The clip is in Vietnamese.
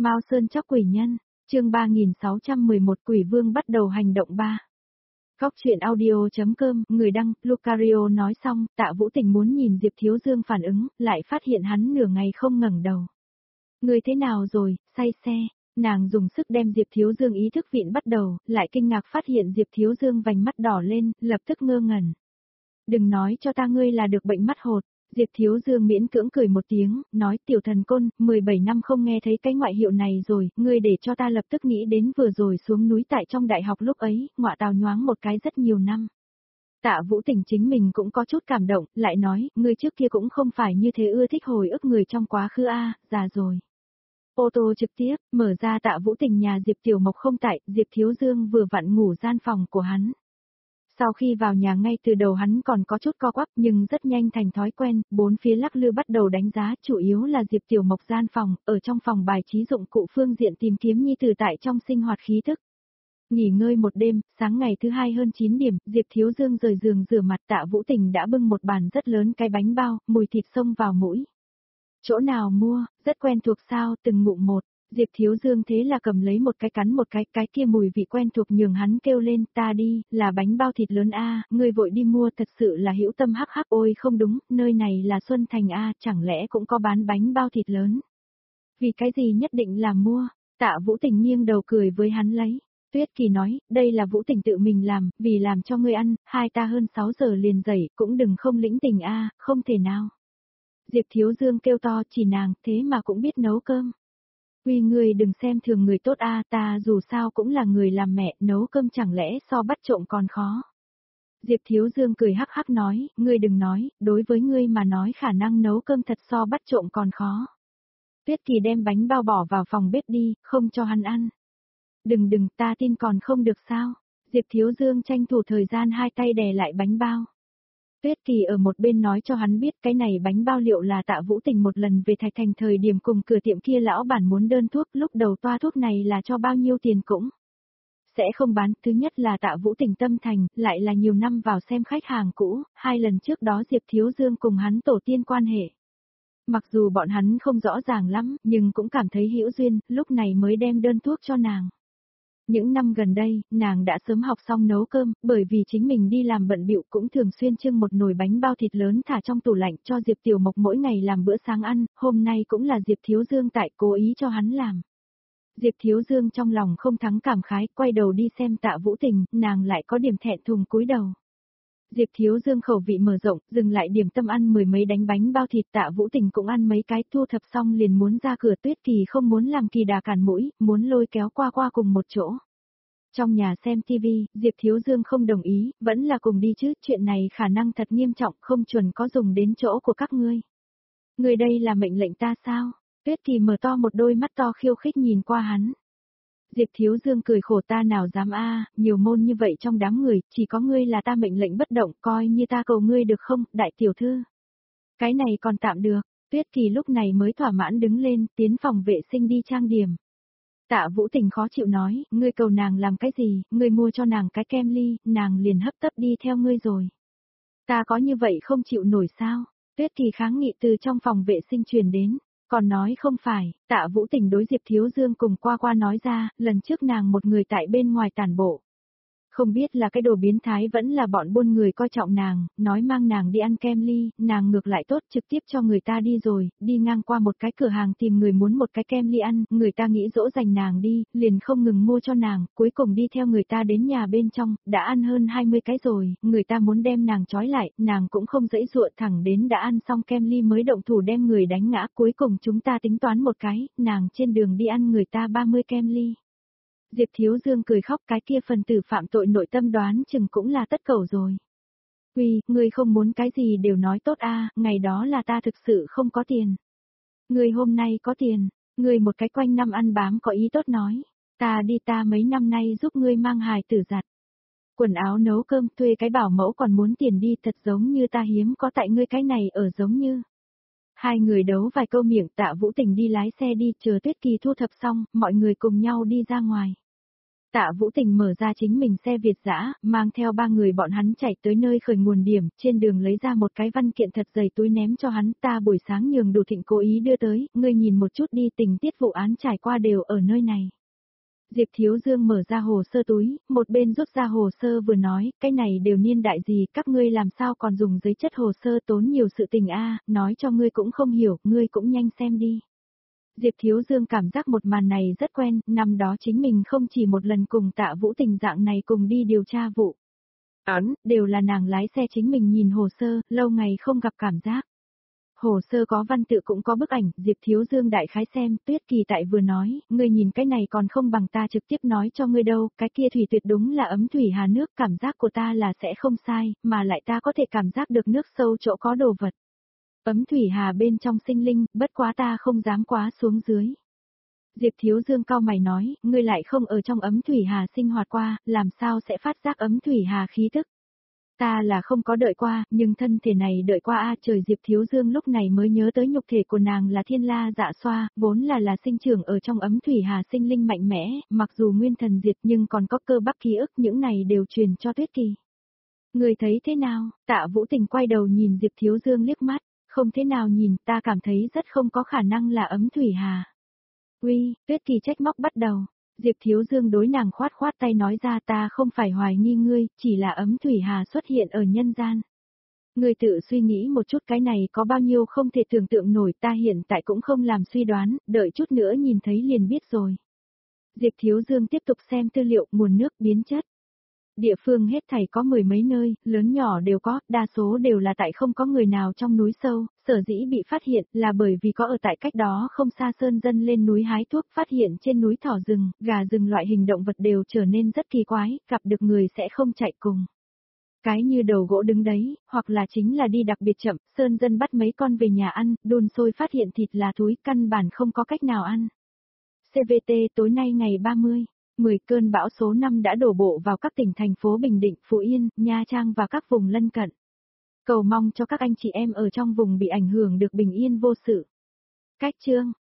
Mao Sơn chóc quỷ nhân, chương 3611 Quỷ Vương bắt đầu hành động 3. Góc truyện audio.com, người đăng, Lucario nói xong, Tạ Vũ Tình muốn nhìn Diệp Thiếu Dương phản ứng, lại phát hiện hắn nửa ngày không ngẩng đầu. Người thế nào rồi, say xe, nàng dùng sức đem Diệp Thiếu Dương ý thức viện bắt đầu, lại kinh ngạc phát hiện Diệp Thiếu Dương vành mắt đỏ lên, lập tức ngơ ngẩn. Đừng nói cho ta ngươi là được bệnh mắt hột. Diệp Thiếu Dương miễn cưỡng cười một tiếng, nói tiểu thần côn, 17 năm không nghe thấy cái ngoại hiệu này rồi, ngươi để cho ta lập tức nghĩ đến vừa rồi xuống núi tại trong đại học lúc ấy, ngọa tào nhoáng một cái rất nhiều năm. Tạ Vũ Tình chính mình cũng có chút cảm động, lại nói, ngươi trước kia cũng không phải như thế ưa thích hồi ức người trong quá khứ già rồi. Ô tô trực tiếp, mở ra Tạ Vũ Tình nhà Diệp Tiểu Mộc không tại, Diệp Thiếu Dương vừa vặn ngủ gian phòng của hắn. Sau khi vào nhà ngay từ đầu hắn còn có chút co quắp nhưng rất nhanh thành thói quen, bốn phía lắc lư bắt đầu đánh giá chủ yếu là Diệp Tiểu Mộc gian phòng, ở trong phòng bài trí dụng cụ phương diện tìm kiếm nhi tử tại trong sinh hoạt khí thức. Nghỉ ngơi một đêm, sáng ngày thứ hai hơn 9 điểm, Diệp Thiếu Dương rời giường rửa mặt Tạ Vũ Tình đã bưng một bàn rất lớn cái bánh bao, mùi thịt xông vào mũi. Chỗ nào mua, rất quen thuộc sao, từng ngụm một. Diệp Thiếu Dương thế là cầm lấy một cái cắn một cái kia mùi vị quen thuộc nhường hắn kêu lên, ta đi, là bánh bao thịt lớn ngươi vội đi mua thật sự là hữu tâm hắc hắc ôi không đúng, nơi này là Xuân Thành chẳng lẽ cũng có bán bánh bao thịt lớn. Vì cái gì nhất định là mua, Tạ Vũ Tình nghiêng đầu cười với hắn lấy. Tuyết Kỳ nói, đây là Vũ Tình tự mình làm, vì làm cho ngươi ăn, hai ta hơn 6 giờ liền dậy, cũng đừng không lĩnh tình không thể nào. Diệp Thiếu Dương kêu to chỉ nàng, thế mà cũng biết nấu cơm. Uy ngươi đừng xem thường người tốt ta dù sao cũng là người làm mẹ, nấu cơm chẳng lẽ so bắt trộm còn khó. Diệp Thiếu Dương cười hắc hắc nói, ngươi đừng nói, đối với ngươi mà nói khả năng nấu cơm thật so bắt trộm còn khó. Tuyết Kỳ đem bánh bao bỏ vào phòng bếp đi, không cho hắn ăn. Đừng ta tin còn không được sao. Diệp Thiếu Dương tranh thủ thời gian hai tay đè lại bánh bao. Tuyết Kỳ ở một bên nói cho hắn biết cái này bánh bao liệu là Tạ Vũ Tình một lần về Thạch Thành thời điểm cùng cửa tiệm kia lão bản muốn đơn thuốc, lúc đầu toa thuốc này là cho bao nhiêu tiền cũng sẽ không bán, thứ nhất là Tạ Vũ Tình tâm thành, lại là nhiều năm vào xem khách hàng cũ, hai lần trước đó Diệp Thiếu Dương cùng hắn tổ tiên quan hệ. Mặc dù bọn hắn không rõ ràng lắm, nhưng cũng cảm thấy hữu duyên, lúc này mới đem đơn thuốc cho nàng. Những năm gần đây, nàng đã sớm học xong nấu cơm, bởi vì chính mình đi làm bận bịu cũng thường xuyên trưng một nồi bánh bao thịt lớn thả trong tủ lạnh cho Diệp Tiểu Mộc mỗi ngày làm bữa sáng ăn, hôm nay cũng là Diệp Thiếu Dương tại cố ý cho hắn làm. Diệp Thiếu Dương trong lòng không thắng cảm khái, quay đầu đi xem Tạ Vũ Tình, nàng lại có điểm thẹn thùng cúi đầu. Diệp Thiếu Dương khẩu vị mở rộng, dừng lại điểm tâm ăn mười mấy đánh bánh bao thịt, Tạ Vũ Tình cũng ăn mấy cái, thu thập xong liền muốn ra cửa. Tuyết Kỳ không muốn làm kỳ đà cản mũi, muốn lôi kéo qua cùng một chỗ. Trong nhà xem TV, Diệp Thiếu Dương không đồng ý, vẫn là cùng đi chứ, chuyện này khả năng thật nghiêm trọng, không chuẩn có dùng đến chỗ của các ngươi. Người đây là mệnh lệnh ta sao? Tuyết Kỳ mở to một đôi mắt to khiêu khích nhìn qua hắn. Diệp Thiếu Dương cười khổ, ta nào dám nhiều môn như vậy trong đám người, chỉ có ngươi là ta mệnh lệnh bất động, coi như ta cầu ngươi được không, đại tiểu thư. Cái này còn tạm được, Tuyết Kỳ lúc này mới thỏa mãn đứng lên, tiến phòng vệ sinh đi trang điểm. Tạ Vũ Tình khó chịu nói, ngươi cầu nàng làm cái gì, ngươi mua cho nàng cái kem ly, nàng liền hấp tấp đi theo ngươi rồi. Ta có như vậy không chịu nổi sao? Tuyết Kỳ kháng nghị từ trong phòng vệ sinh truyền đến. Còn nói không phải, Tạ Vũ Tình đối Diệp Thiếu Dương cùng qua nói ra, lần trước nàng một người tại bên ngoài tản bộ. Không biết là cái đồ biến thái vẫn là bọn buôn người coi trọng nàng, nói mang nàng đi ăn kem ly, nàng ngược lại tốt trực tiếp cho người ta đi rồi, đi ngang qua một cái cửa hàng tìm người muốn một cái kem ly ăn, người ta nghĩ dỗ dành nàng đi, liền không ngừng mua cho nàng, cuối cùng đi theo người ta đến nhà bên trong, đã ăn hơn 20 cái rồi, người ta muốn đem nàng trói lại, nàng cũng không dãy dụa, thẳng đến đã ăn xong kem ly mới động thủ đem người đánh ngã, cuối cùng chúng ta tính toán một cái, nàng trên đường đi ăn người ta 30 kem ly. Diệp Thiếu Dương cười khóc, cái kia phần tử phạm tội nội tâm đoán chừng cũng là tất cẩu rồi. Ngươi không muốn cái gì đều nói tốt ngày đó là ta thực sự không có tiền. Ngươi hôm nay có tiền, ngươi một cái quanh năm ăn bám có ý tốt nói. Ta mấy năm nay giúp ngươi mang hài tử giặt quần áo nấu cơm, thuê cái bảo mẫu còn muốn tiền đi, thật giống như ta hiếm có tại ngươi cái này ở giống như. Hai người đấu vài câu miệng, Tạ Vũ Tình đi lái xe đi, chờ Tuyết Kỳ thu thập xong, mọi người cùng nhau đi ra ngoài. Tạ Vũ Tình mở ra chính mình xe Việt dã, mang theo 3 người bọn hắn chạy tới nơi khởi nguồn điểm, trên đường lấy ra một cái văn kiện thật dày túi ném cho hắn, ta buổi sáng nhường Đủ Thịnh cố ý đưa tới, ngươi nhìn một chút đi, tình tiết vụ án trải qua đều ở nơi này. Diệp Thiếu Dương mở ra hồ sơ túi, một bên rút ra hồ sơ vừa nói, cái này đều niên đại gì, các ngươi làm sao còn dùng giấy chất hồ sơ tốn nhiều sự tình a, nói cho ngươi cũng không hiểu, ngươi cũng nhanh xem đi. Diệp Thiếu Dương cảm giác một màn này rất quen, năm đó chính mình không chỉ một lần cùng Tạ Vũ Tình dạng này cùng đi điều tra vụ án, đều là nàng lái xe chính mình nhìn hồ sơ, lâu ngày không gặp cảm giác. Hồ sơ có văn tự cũng có bức ảnh, Diệp Thiếu Dương đại khái xem, Tuyết Kỳ tại vừa nói, ngươi nhìn cái này còn không bằng ta trực tiếp nói cho ngươi đâu, cái kia thủy tuyệt đúng là ấm thủy hà nước, cảm giác của ta là sẽ không sai, mà lại ta có thể cảm giác được nước sâu chỗ có đồ vật. Ấm thủy hà bên trong sinh linh, bất quá ta không dám quá xuống dưới. Diệp Thiếu Dương cau mày nói, ngươi lại không ở trong ấm thủy hà sinh hoạt qua, làm sao sẽ phát giác ấm thủy hà khí tức. Ta là không có đợi qua, nhưng thân thể này đợi qua a trời. Diệp Thiếu Dương lúc này mới nhớ tới nhục thể của nàng là thiên la dạ xoa, vốn là sinh trưởng ở trong ấm thủy hà sinh linh mạnh mẽ, mặc dù nguyên thần diệt nhưng còn có cơ bắp ký ức, những này đều truyền cho Tuyết Kỳ. Người thấy thế nào? Tạ Vũ Tình quay đầu nhìn Diệp Thiếu Dương liếc mắt, không thế nào nhìn, ta cảm thấy rất không có khả năng là ấm thủy hà. Uy, Tuyết Kỳ trách móc bắt đầu. Diệp Thiếu Dương đối nàng khoát khoát tay nói ra, ta không phải hoài nghi ngươi, chỉ là ấm thủy hà xuất hiện ở nhân gian. Ngươi tự suy nghĩ một chút, cái này có bao nhiêu không thể tưởng tượng nổi, ta hiện tại cũng không làm suy đoán, đợi chút nữa nhìn thấy liền biết rồi. Diệp Thiếu Dương tiếp tục xem tư liệu, nguồn nước, biến chất. Địa phương hết thảy có 10 mấy nơi, lớn nhỏ đều có, đa số đều là tại không có người nào trong núi sâu, sở dĩ bị phát hiện là bởi vì có ở tại cách đó không xa sơn dân lên núi hái thuốc, phát hiện trên núi thỏ rừng, gà rừng loại hình động vật đều trở nên rất kỳ quái, gặp được người sẽ không chạy cùng. Cái như đầu gỗ đứng đấy, hoặc là chính là đi đặc biệt chậm, sơn dân bắt mấy con về nhà ăn, đun sôi phát hiện thịt là thúi, căn bản không có cách nào ăn. CVT tối nay ngày 30. 10 cơn bão số 5 đã đổ bộ vào các tỉnh thành phố Bình Định, Phú Yên, Nha Trang và các vùng lân cận. Cầu mong cho các anh chị em ở trong vùng bị ảnh hưởng được bình yên vô sự. Cách chương